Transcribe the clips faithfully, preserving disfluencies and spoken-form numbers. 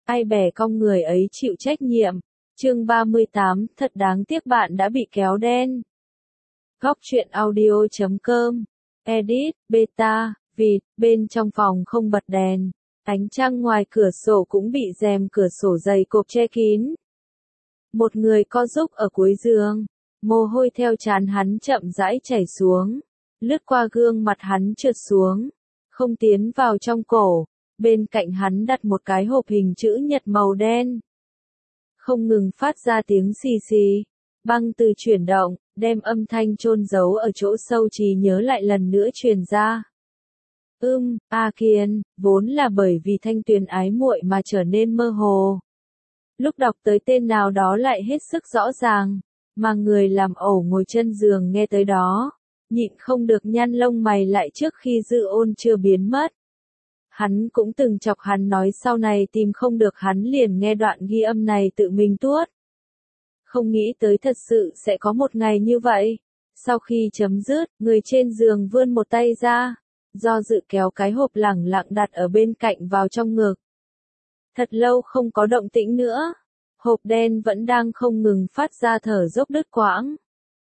ai bè cong người ấy chịu trách nhiệm. Chương ba mươi tám, thật đáng tiếc bạn đã bị kéo đen. Góc truyện audio chấm com. Edit, beta, vịt, bên trong phòng không bật đèn. Ánh trăng ngoài cửa sổ cũng bị rèm cửa sổ dày cộp che kín. Một người co giúp ở cuối giường. Mồ hôi theo trán hắn chậm rãi chảy xuống. Lướt qua gương mặt hắn trượt xuống. Không tiến vào trong cổ. Bên cạnh hắn đặt một cái hộp hình chữ nhật màu đen. Không ngừng phát ra tiếng xì xì. Băng từ chuyển động, đem âm thanh chôn giấu ở chỗ sâu trí nhớ lại lần nữa truyền ra. Ưm, A Kiên, vốn là bởi vì Thanh Tuyền ái muội mà trở nên mơ hồ. Lúc đọc tới tên nào đó lại hết sức rõ ràng, mà người làm ẩu ngồi chân giường nghe tới đó, nhịn không được nhăn lông mày lại trước khi Dư Ôn chưa biến mất. Hắn cũng từng chọc hắn nói sau này tìm không được hắn liền nghe đoạn ghi âm này tự mình tuốt. Không nghĩ tới thật sự sẽ có một ngày như vậy. Sau khi chấm dứt, người trên giường vươn một tay ra, do dự kéo cái hộp lẳng lặng đặt ở bên cạnh vào trong ngực. Thật lâu không có động tĩnh nữa. Hộp đen vẫn đang không ngừng phát ra thở dốc đứt quãng.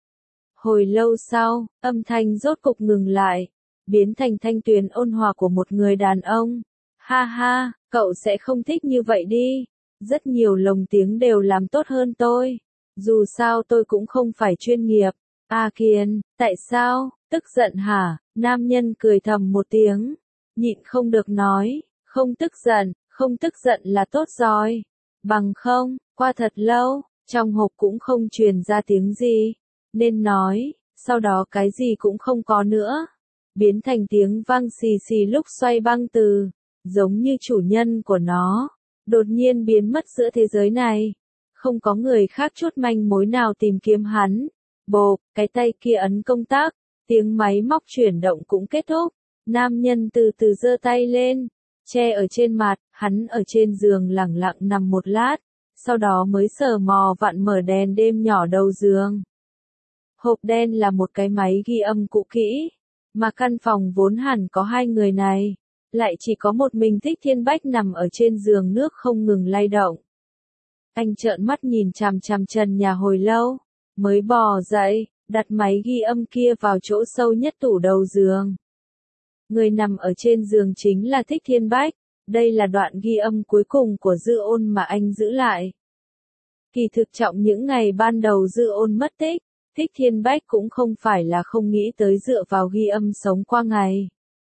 Hồi lâu sau, âm thanh rốt cục ngừng lại, biến thành thanh tuyền ôn hòa của một người đàn ông. Ha ha, cậu sẽ không thích như vậy đi. Rất nhiều lồng tiếng đều làm tốt hơn tôi. Dù sao tôi cũng không phải chuyên nghiệp. A Kiên, tại sao? Tức giận hả? Nam nhân cười thầm một tiếng. Nhịn không được nói. Không tức giận, không tức giận là tốt rồi. Bằng không, qua thật lâu, trong hộp cũng không truyền ra tiếng gì. Nên nói, sau đó cái gì cũng không có nữa. Biến thành tiếng vang xì xì lúc xoay băng từ. Giống như chủ nhân của nó. Đột nhiên biến mất giữa thế giới này. Không có người khác chút manh mối nào tìm kiếm hắn. Bộp, cái tay kia ấn công tắc. Tiếng máy móc chuyển động cũng kết thúc. Nam nhân từ từ giơ tay lên. Che ở trên mặt, hắn ở trên giường lẳng lặng nằm một lát. Sau đó mới sờ mò vặn mở đèn đêm nhỏ đầu giường. Hộp đen là một cái máy ghi âm cũ kỹ. Mà căn phòng vốn hẳn có hai người này. Lại chỉ có một mình Thích Thiên Bách nằm ở trên giường nước không ngừng lay động. Anh trợn mắt nhìn chằm chằm trần nhà hồi lâu. Mới bò dậy, đặt máy ghi âm kia vào chỗ sâu nhất tủ đầu giường. Người nằm ở trên giường chính là Thích Thiên Bách. Đây là đoạn ghi âm cuối cùng của Dư Ôn mà anh giữ lại. Kỳ thực trọng những ngày ban đầu Dư Ôn mất tích, Thích Thiên Bách cũng không phải là không nghĩ tới dựa vào ghi âm sống qua ngày.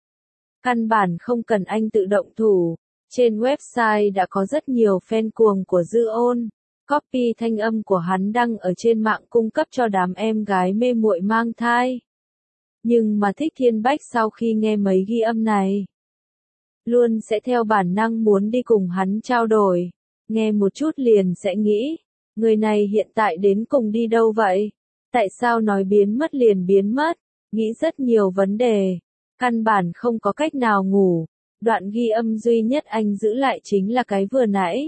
Căn bản không cần anh tự động thủ. Trên website đã có rất nhiều fan cuồng của Dư Ôn. Copy thanh âm của hắn đăng ở trên mạng cung cấp cho đám em gái mê muội mang thai. Nhưng mà Thích Thiên Bách sau khi nghe mấy ghi âm này, luôn sẽ theo bản năng muốn đi cùng hắn trao đổi. Nghe một chút liền sẽ nghĩ, người này hiện tại đến cùng đi đâu vậy? Tại sao nói biến mất liền biến mất? Nghĩ rất nhiều vấn đề. Căn bản không có cách nào ngủ. Đoạn ghi âm duy nhất anh giữ lại chính là cái vừa nãy.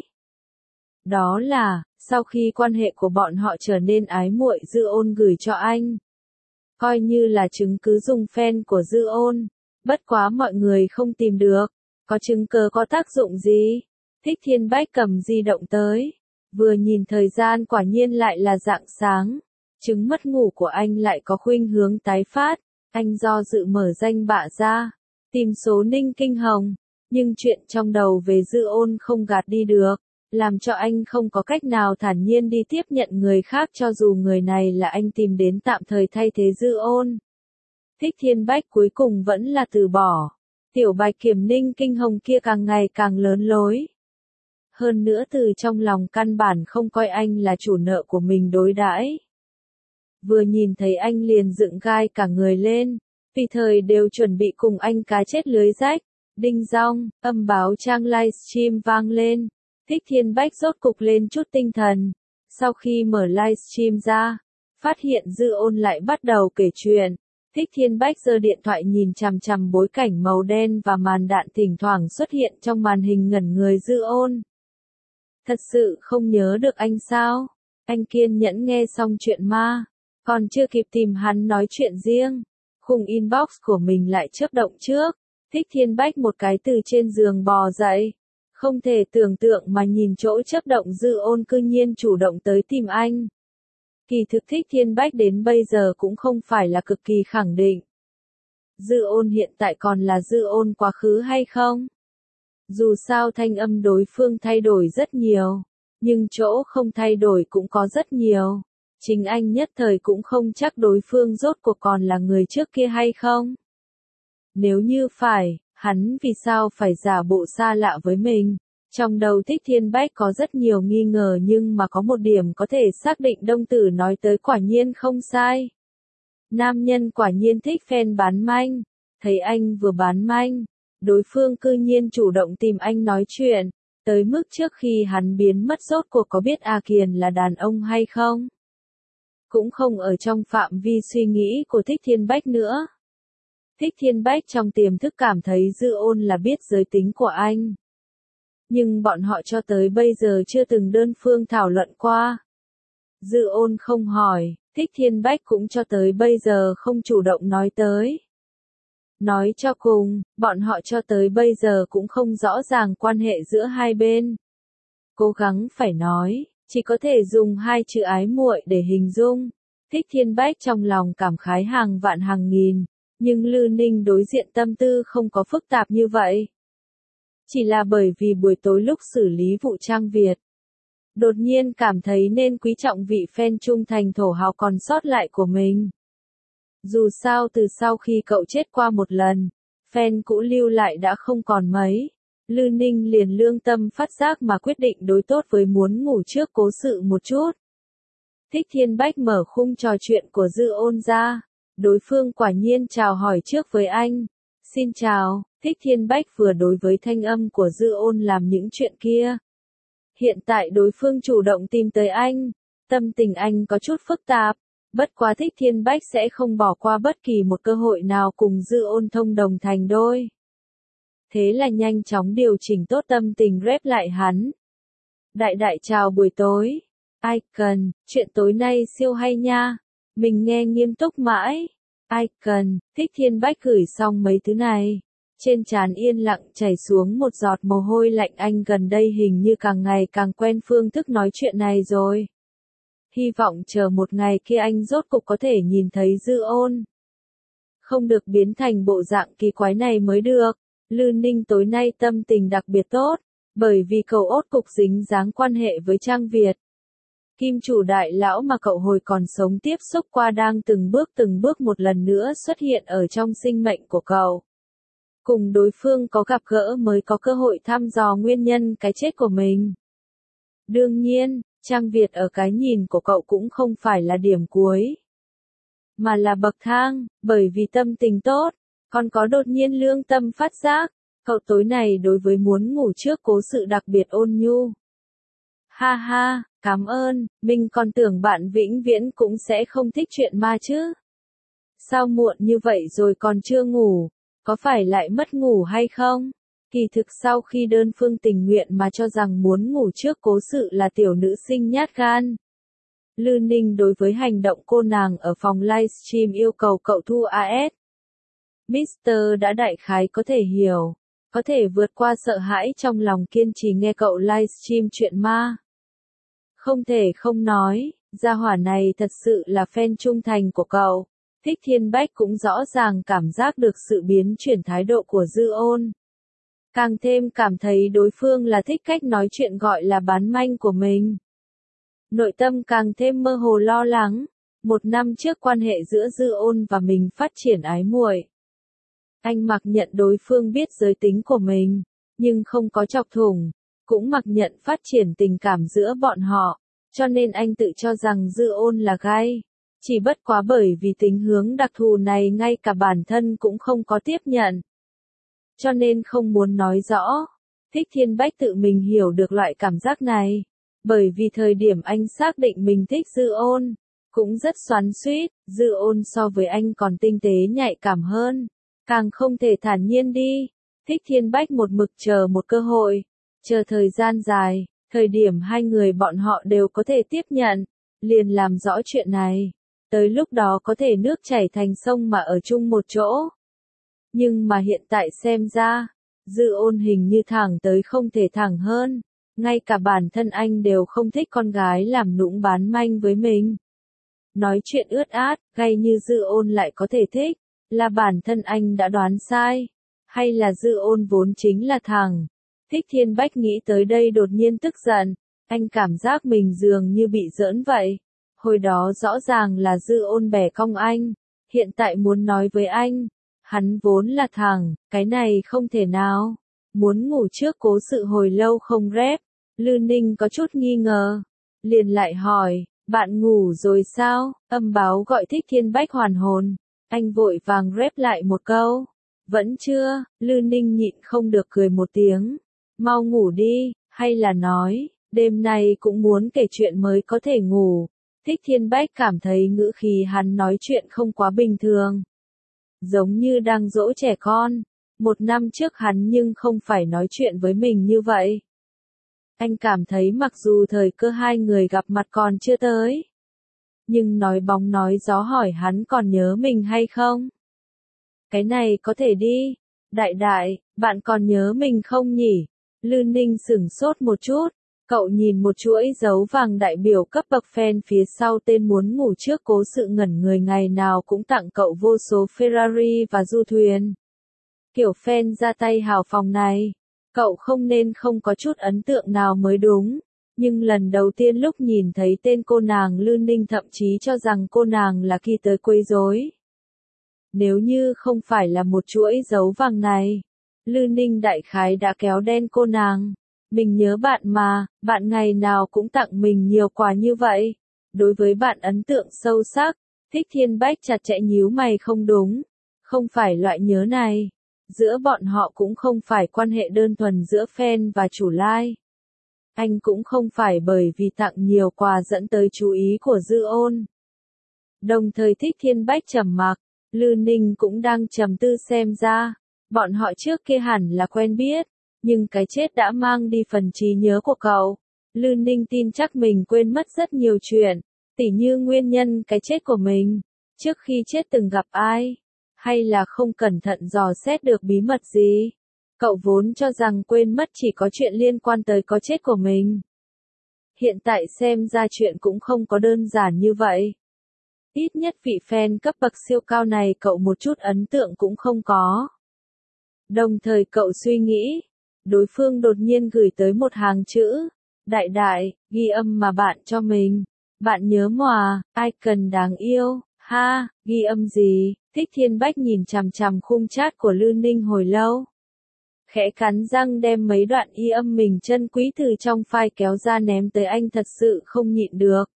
Đó là, sau khi quan hệ của bọn họ trở nên ái muội Dư Ôn gửi cho anh. Coi như là chứng cứ dùng fan của Dư Ôn. Bất quá mọi người không tìm được. Có chứng cứ có tác dụng gì? Thích Thiên Bách cầm di động tới. Vừa nhìn thời gian quả nhiên lại là rạng sáng. Chứng mất ngủ của anh lại có khuynh hướng tái phát. Anh do dự mở danh bạ ra. Tìm số Ninh Kinh Hồng. Nhưng chuyện trong đầu về Dư Ôn không gạt đi được. Làm cho anh không có cách nào thản nhiên đi tiếp nhận người khác cho dù người này là anh tìm đến tạm thời thay thế Dư Ôn. Thích Thiên Bách cuối cùng vẫn là từ bỏ. Tiểu Bạch Kiểm Ninh Kinh Hồng kia càng ngày càng lớn lối. Hơn nữa từ trong lòng căn bản không coi anh là chủ nợ của mình đối đãi. Vừa nhìn thấy anh liền dựng gai cả người lên. Vì thời đều chuẩn bị cùng anh cá chết lưới rách. Đinh dong, âm báo trang livestream vang lên. Thích Thiên Bách rốt cục lên chút tinh thần. Sau khi mở livestream ra, phát hiện Dư Ôn lại bắt đầu kể chuyện. Thích Thiên Bách giơ điện thoại nhìn chằm chằm bối cảnh màu đen và màn đạn thỉnh thoảng xuất hiện trong màn hình ngẩn người Dư Ôn. Thật sự không nhớ được anh sao? Anh kiên nhẫn nghe xong chuyện ma. Còn chưa kịp tìm hắn nói chuyện riêng. Khung inbox của mình lại chớp động trước. Thích Thiên Bách một cái từ trên giường bò dậy. Không thể tưởng tượng mà nhìn chỗ chấp động Dư Ôn cư nhiên chủ động tới tìm anh. Kỳ thực Thích Thiên Bách đến bây giờ cũng không phải là cực kỳ khẳng định. Dư Ôn hiện tại còn là Dư Ôn quá khứ hay không? Dù sao thanh âm đối phương thay đổi rất nhiều, nhưng chỗ không thay đổi cũng có rất nhiều. Chính anh nhất thời cũng không chắc đối phương rốt cuộc còn là người trước kia hay không. Nếu như phải, hắn vì sao phải giả bộ xa lạ với mình? Trong đầu Thích Thiên Bách có rất nhiều nghi ngờ nhưng mà có một điểm có thể xác định Đông Tử nói tới quả nhiên không sai. Nam nhân quả nhiên thích fan bán manh. Thấy anh vừa bán manh, đối phương cư nhiên chủ động tìm anh nói chuyện, tới mức trước khi hắn biến mất rốt cuộc có biết A Kiền là đàn ông hay không? Cũng không ở trong phạm vi suy nghĩ của Thích Thiên Bách nữa. Thích Thiên Bách trong tiềm thức cảm thấy Dư Ôn là biết giới tính của anh. Nhưng bọn họ cho tới bây giờ chưa từng đơn phương thảo luận qua. Dư Ôn không hỏi, Thích Thiên Bách cũng cho tới bây giờ không chủ động nói tới. Nói cho cùng, bọn họ cho tới bây giờ cũng không rõ ràng quan hệ giữa hai bên. Cố gắng phải nói, chỉ có thể dùng hai chữ ái muội để hình dung. Thích Thiên Bách trong lòng cảm khái hàng vạn hàng nghìn, nhưng Lư Ninh đối diện tâm tư không có phức tạp như vậy. Chỉ là bởi vì buổi tối lúc xử lý vụ Trang Việt, đột nhiên cảm thấy nên quý trọng vị fan trung thành thổ hào còn sót lại của mình. Dù sao từ sau khi cậu chết qua một lần, fan cũ lưu lại đã không còn mấy. Lư Ninh liền lương tâm phát giác mà quyết định đối tốt với muốn ngủ trước cố sự một chút. Thích Thiên Bách mở khung trò chuyện của Dư Ôn ra. Đối phương quả nhiên chào hỏi trước với anh. Xin chào, Thích Thiên Bách vừa đối với thanh âm của Dư Ôn làm những chuyện kia. Hiện tại đối phương chủ động tìm tới anh. Tâm tình anh có chút phức tạp. Bất quá Thích Thiên Bách sẽ không bỏ qua bất kỳ một cơ hội nào cùng Dư Ôn thông đồng thành đôi. Thế là nhanh chóng điều chỉnh tốt tâm tình rep lại hắn. Đại đại chào buổi tối. Ai cần, chuyện tối nay siêu hay nha. Mình nghe nghiêm túc mãi. Ai cần, Thích Thiên Bách gửi xong mấy thứ này. Trên trán yên lặng chảy xuống một giọt mồ hôi lạnh, anh gần đây hình như càng ngày càng quen phương thức nói chuyện này rồi. Hy vọng chờ một ngày kia anh rốt cục có thể nhìn thấy Dư Ôn. Không được biến thành bộ dạng kỳ quái này mới được. Lư Ninh tối nay tâm tình đặc biệt tốt, bởi vì cậu ốt cục dính dáng quan hệ với Trang Việt. Kim chủ đại lão mà cậu hồi còn sống tiếp xúc qua đang từng bước từng bước một lần nữa xuất hiện ở trong sinh mệnh của cậu. Cùng đối phương có gặp gỡ mới có cơ hội thăm dò nguyên nhân cái chết của mình. Đương nhiên, Trang Việt ở cái nhìn của cậu cũng không phải là điểm cuối, mà là bậc thang, bởi vì tâm tình tốt, còn có đột nhiên lương tâm phát giác, cậu tối này đối với muốn ngủ trước cố sự đặc biệt ôn nhu. Ha ha, cảm ơn, mình còn tưởng bạn vĩnh viễn cũng sẽ không thích chuyện ma chứ. Sao muộn như vậy rồi còn chưa ngủ, có phải lại mất ngủ hay không? Kỳ thực sau khi đơn phương tình nguyện mà cho rằng muốn ngủ trước cố sự là tiểu nữ sinh nhát gan. Lư Ninh đối với hành động cô nàng ở phòng livestream yêu cầu cậu thu a ét. mít tơ đã đại khái có thể hiểu, có thể vượt qua sợ hãi trong lòng kiên trì nghe cậu livestream chuyện ma. Không thể không nói, gia hỏa này thật sự là fan trung thành của cậu. Thích Thiên Bách cũng rõ ràng cảm giác được sự biến chuyển thái độ của Dư Ôn. Càng thêm cảm thấy đối phương là thích cách nói chuyện gọi là bán manh của mình. Nội tâm càng thêm mơ hồ lo lắng. Một năm trước quan hệ giữa Dư Ôn và mình phát triển ái muội. Anh mặc nhận đối phương biết giới tính của mình, nhưng không có chọc thủng, cũng mặc nhận phát triển tình cảm giữa bọn họ, cho nên anh tự cho rằng Dư Ôn là gay. Chỉ bất quá bởi vì tính hướng đặc thù này ngay cả bản thân cũng không có tiếp nhận. Cho nên không muốn nói rõ. Thích Thiên Bách tự mình hiểu được loại cảm giác này. Bởi vì thời điểm anh xác định mình thích Dư Ôn, cũng rất xoắn xuýt, Dư Ôn so với anh còn tinh tế nhạy cảm hơn. Càng không thể thản nhiên đi. Thích Thiên Bách một mực chờ một cơ hội. Chờ thời gian dài, thời điểm hai người bọn họ đều có thể tiếp nhận, liền làm rõ chuyện này. Tới lúc đó có thể nước chảy thành sông mà ở chung một chỗ. Nhưng mà hiện tại xem ra, Dư Ôn hình như thẳng tới không thể thẳng hơn. Ngay cả bản thân anh đều không thích con gái làm nũng bán manh với mình. Nói chuyện ướt át, gay như Dư Ôn lại có thể thích, là bản thân anh đã đoán sai, hay là Dư Ôn vốn chính là thằng. Thích Thiên Bách nghĩ tới đây đột nhiên tức giận, anh cảm giác mình dường như bị giỡn vậy. Hồi đó rõ ràng là Dư Ôn bẻ cong anh, hiện tại muốn nói với anh, hắn vốn là thằng, cái này không thể nào. Muốn ngủ trước cố sự hồi lâu không rep, Lư Ninh có chút nghi ngờ, liền lại hỏi, bạn ngủ rồi sao? Âm báo gọi Thích Thiên Bách hoàn hồn, anh vội vàng rep lại một câu, vẫn chưa. Lư Ninh nhịn không được cười một tiếng, mau ngủ đi, hay là nói, đêm nay cũng muốn kể chuyện mới có thể ngủ. Thích Thiên Bách cảm thấy ngữ khí hắn nói chuyện không quá bình thường, giống như đang dỗ trẻ con. Một năm trước hắn nhưng không phải nói chuyện với mình như vậy. Anh cảm thấy mặc dù thời cơ hai người gặp mặt còn chưa tới, nhưng nói bóng nói gió hỏi hắn còn nhớ mình hay không. Cái này có thể đi. Đại đại, bạn còn nhớ mình không nhỉ? Lư Ninh sửng sốt một chút. Cậu nhìn một chuỗi dấu vàng đại biểu cấp bậc fan phía sau tên muốn ngủ trước cố sự ngẩn người ngày nào cũng tặng cậu vô số Ferrari và du thuyền. Kiểu fan ra tay hào phóng này, cậu không nên không có chút ấn tượng nào mới đúng. Nhưng lần đầu tiên lúc nhìn thấy tên cô nàng Lư Ninh thậm chí cho rằng cô nàng là Kỳ tới quấy rối. Nếu như không phải là một chuỗi dấu vàng này, Lư Ninh đại khái đã kéo đen cô nàng. Mình nhớ bạn mà, bạn ngày nào cũng tặng mình nhiều quà như vậy. Đối với bạn ấn tượng sâu sắc, Thích Thiên Bách chặt chẽ nhíu mày không đúng. Không phải loại nhớ này. Giữa bọn họ cũng không phải quan hệ đơn thuần giữa fan và chủ like. Anh cũng không phải bởi vì tặng nhiều quà dẫn tới chú ý của Dư Ôn. Đồng thời Thích Thiên Bách trầm mặc, Lư Ninh cũng đang trầm tư xem ra, bọn họ trước kia hẳn là quen biết, nhưng cái chết đã mang đi phần trí nhớ của cậu. Lư Ninh tin chắc mình quên mất rất nhiều chuyện, tỉ như nguyên nhân cái chết của mình, trước khi chết từng gặp ai, hay là không cẩn thận dò xét được bí mật gì. Cậu vốn cho rằng quên mất chỉ có chuyện liên quan tới có chết của mình. Hiện tại xem ra chuyện cũng không có đơn giản như vậy. Ít nhất vị fan cấp bậc siêu cao này cậu một chút ấn tượng cũng không có. Đồng thời cậu suy nghĩ, đối phương đột nhiên gửi tới một hàng chữ, đại đại, ghi âm mà bạn cho mình. Bạn nhớ mòa, ai cần đáng yêu, ha, ghi âm gì? Thích Thiên Bách nhìn chằm chằm khung chat của Lư Ninh hồi lâu. Khẽ cắn răng đem mấy đoạn y âm mình chân quý từ trong file kéo ra ném tới anh, thật sự không nhịn được.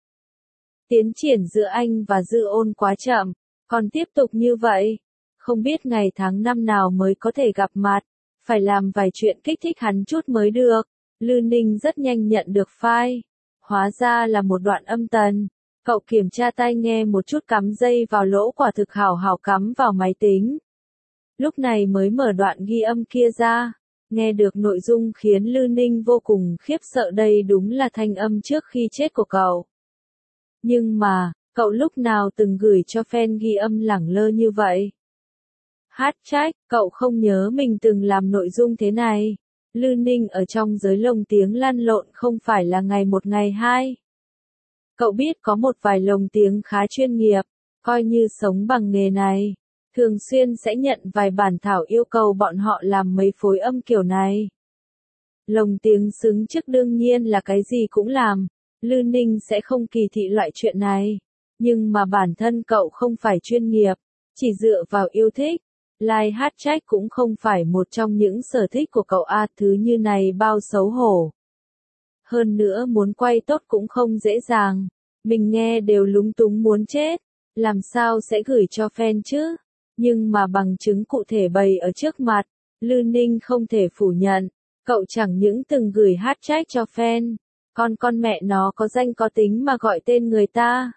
Tiến triển giữa anh và Dư Ôn quá chậm, còn tiếp tục như vậy, không biết ngày tháng năm nào mới có thể gặp mặt, phải làm vài chuyện kích thích hắn chút mới được. Lư Ninh rất nhanh nhận được file, hóa ra là một đoạn âm tần. Cậu kiểm tra tai nghe một chút, cắm dây vào lỗ quả thực hảo hảo cắm vào máy tính. Lúc này mới mở đoạn ghi âm kia ra, nghe được nội dung khiến Lư Ninh vô cùng khiếp sợ, đây đúng là thanh âm trước khi chết của cậu. Nhưng mà, cậu lúc nào từng gửi cho fan ghi âm lẳng lơ như vậy? Hát trách, cậu không nhớ mình từng làm nội dung thế này. Lư Ninh ở trong giới lồng tiếng lăn lộn không phải là ngày một ngày hai. Cậu biết có một vài lồng tiếng khá chuyên nghiệp, coi như sống bằng nghề này, thường xuyên sẽ nhận vài bản thảo yêu cầu bọn họ làm mấy phối âm kiểu này. Lồng tiếng xứng chức đương nhiên là cái gì cũng làm, Lư Ninh sẽ không kỳ thị loại chuyện này, nhưng mà bản thân cậu không phải chuyên nghiệp, chỉ dựa vào yêu thích. Like hát trách cũng không phải một trong những sở thích của cậu a, thứ như này bao xấu hổ. Hơn nữa muốn quay tốt cũng không dễ dàng, mình nghe đều lúng túng muốn chết, làm sao sẽ gửi cho fan chứ? Nhưng mà bằng chứng cụ thể bày ở trước mặt, Lư Ninh không thể phủ nhận, cậu chẳng những từng gửi hát trách cho fan, còn con mẹ nó có danh có tính mà gọi tên người ta.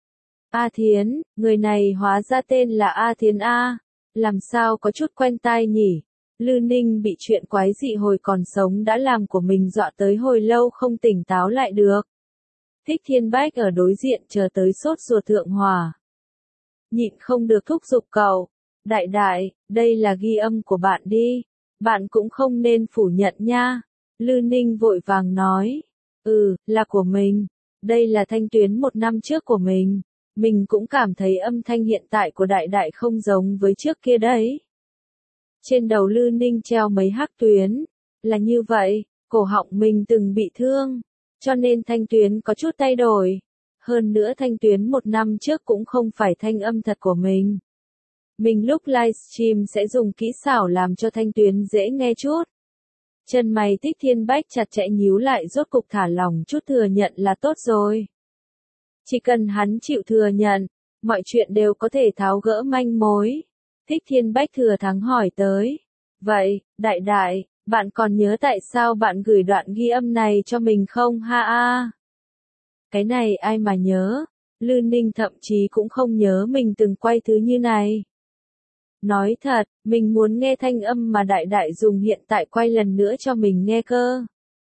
A Thiến, người này hóa ra tên là A Thiến A, làm sao có chút quen tai nhỉ? Lư Ninh bị chuyện quái dị hồi còn sống đã làm của mình dọa tới hồi lâu không tỉnh táo lại được. Thích Thiên Bách ở đối diện chờ tới sốt ruột thượng hỏa. Nhịn không được thúc giục cậu, đại đại, đây là ghi âm của bạn đi, Bạn cũng không nên phủ nhận nha. Lư Ninh vội vàng nói. Ừ, là của mình. Đây là thanh tuyến một năm trước của mình. Mình cũng cảm thấy âm thanh hiện tại của đại đại không giống với trước kia đấy. Trên đầu Lư Ninh treo mấy hắc tuyến. Là như vậy, cổ họng mình từng bị thương. Cho nên thanh tuyến có chút thay đổi. Hơn nữa thanh tuyến một năm trước cũng không phải thanh âm thật của mình. Mình lúc livestream sẽ dùng kỹ xảo làm cho thanh tuyến dễ nghe chút. Chân mày Thích Thiên Bách chặt chẽ nhíu lại, rốt cục thả lỏng chút, thừa nhận là tốt rồi. Chỉ cần hắn chịu thừa nhận, mọi chuyện đều có thể tháo gỡ manh mối. Thích Thiên Bách thừa thắng hỏi tới. Vậy, đại đại, bạn còn nhớ tại sao bạn gửi đoạn ghi âm này cho mình không ha a? Cái này ai mà nhớ, Lư Ninh thậm chí cũng không nhớ mình từng quay thứ như này. Nói thật, mình muốn nghe thanh âm mà đại đại dùng hiện tại quay lần nữa cho mình nghe cơ.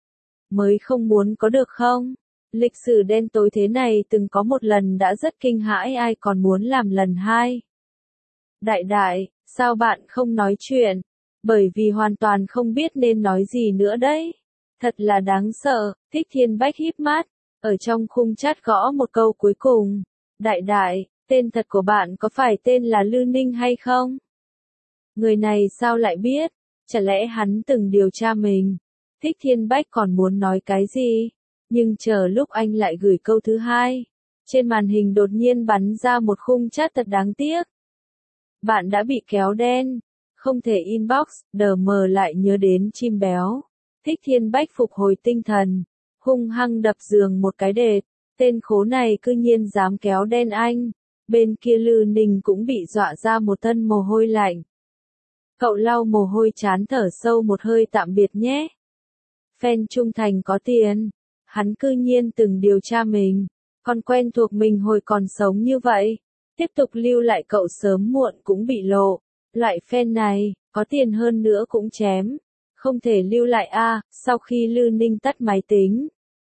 Mới không muốn có được không? Lịch sử đen tối thế này từng có một lần đã rất kinh hãi, ai còn muốn làm lần hai. Đại đại, sao bạn không nói chuyện? Bởi vì hoàn toàn không biết nên nói gì nữa đấy. Thật là đáng sợ. Thích Thiên Bách híp mắt, ở trong khung chat gõ một câu cuối cùng. Đại đại, tên thật của bạn có phải tên là Lư Ninh hay không? Người này sao lại biết? Chả lẽ hắn từng điều tra mình? Thích Thiên Bách còn muốn nói cái gì? Nhưng chờ lúc anh lại gửi câu thứ hai, trên màn hình đột nhiên bắn ra một khung chat thật đáng tiếc. Bạn đã bị kéo đen, không thể inbox, đờ mờ lại nhớ đến chim béo. Thích Thiên Bách phục hồi tinh thần, hung hăng đập giường một cái đệt, tên khố này cư nhiên dám kéo đen anh. Bên kia Lư Ninh cũng bị dọa ra một thân mồ hôi lạnh. Cậu lau mồ hôi chán, thở sâu một hơi, tạm biệt nhé. Fan trung thành có tiền, hắn cư nhiên từng điều tra mình, còn quen thuộc mình hồi còn sống như vậy. Tiếp tục lưu lại cậu sớm muộn cũng bị lộ. Loại fan này, có tiền hơn nữa cũng chém. Không thể lưu lại a. À. Sau khi Lư Ninh tắt máy tính,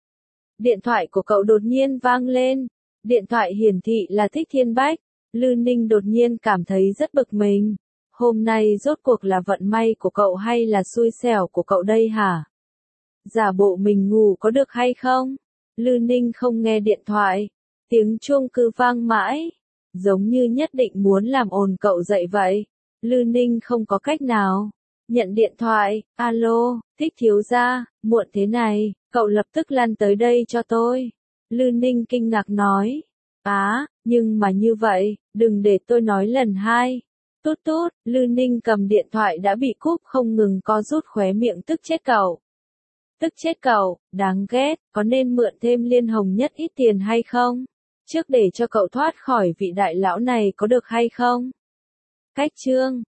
điện thoại của cậu đột nhiên vang lên. Điện thoại hiển thị là Thích Thiên Bách. Lư Ninh đột nhiên cảm thấy rất bực mình. Hôm nay rốt cuộc là vận may của cậu hay là xui xẻo của cậu đây hả? Giả bộ mình ngủ có được hay không? Lư Ninh không nghe điện thoại. Tiếng chuông cứ vang mãi. Giống như nhất định muốn làm ồn cậu dậy vậy. Lư Ninh không có cách nào. Nhận điện thoại. Alo, Thích thiếu gia, muộn thế này, cậu lập tức lăn tới đây cho tôi. Lư Ninh kinh ngạc nói. Á, nhưng mà như vậy, đừng để tôi nói lần hai. Tút tút, Lư Ninh cầm điện thoại đã bị cúp, không ngừng co rút khóe miệng, tức chết cậu. Tức chết cậu, đáng ghét, có nên mượn thêm Liên Hồng Nhất ít tiền hay không? Trước để cho cậu thoát khỏi vị đại lão này có được hay không? Cách chương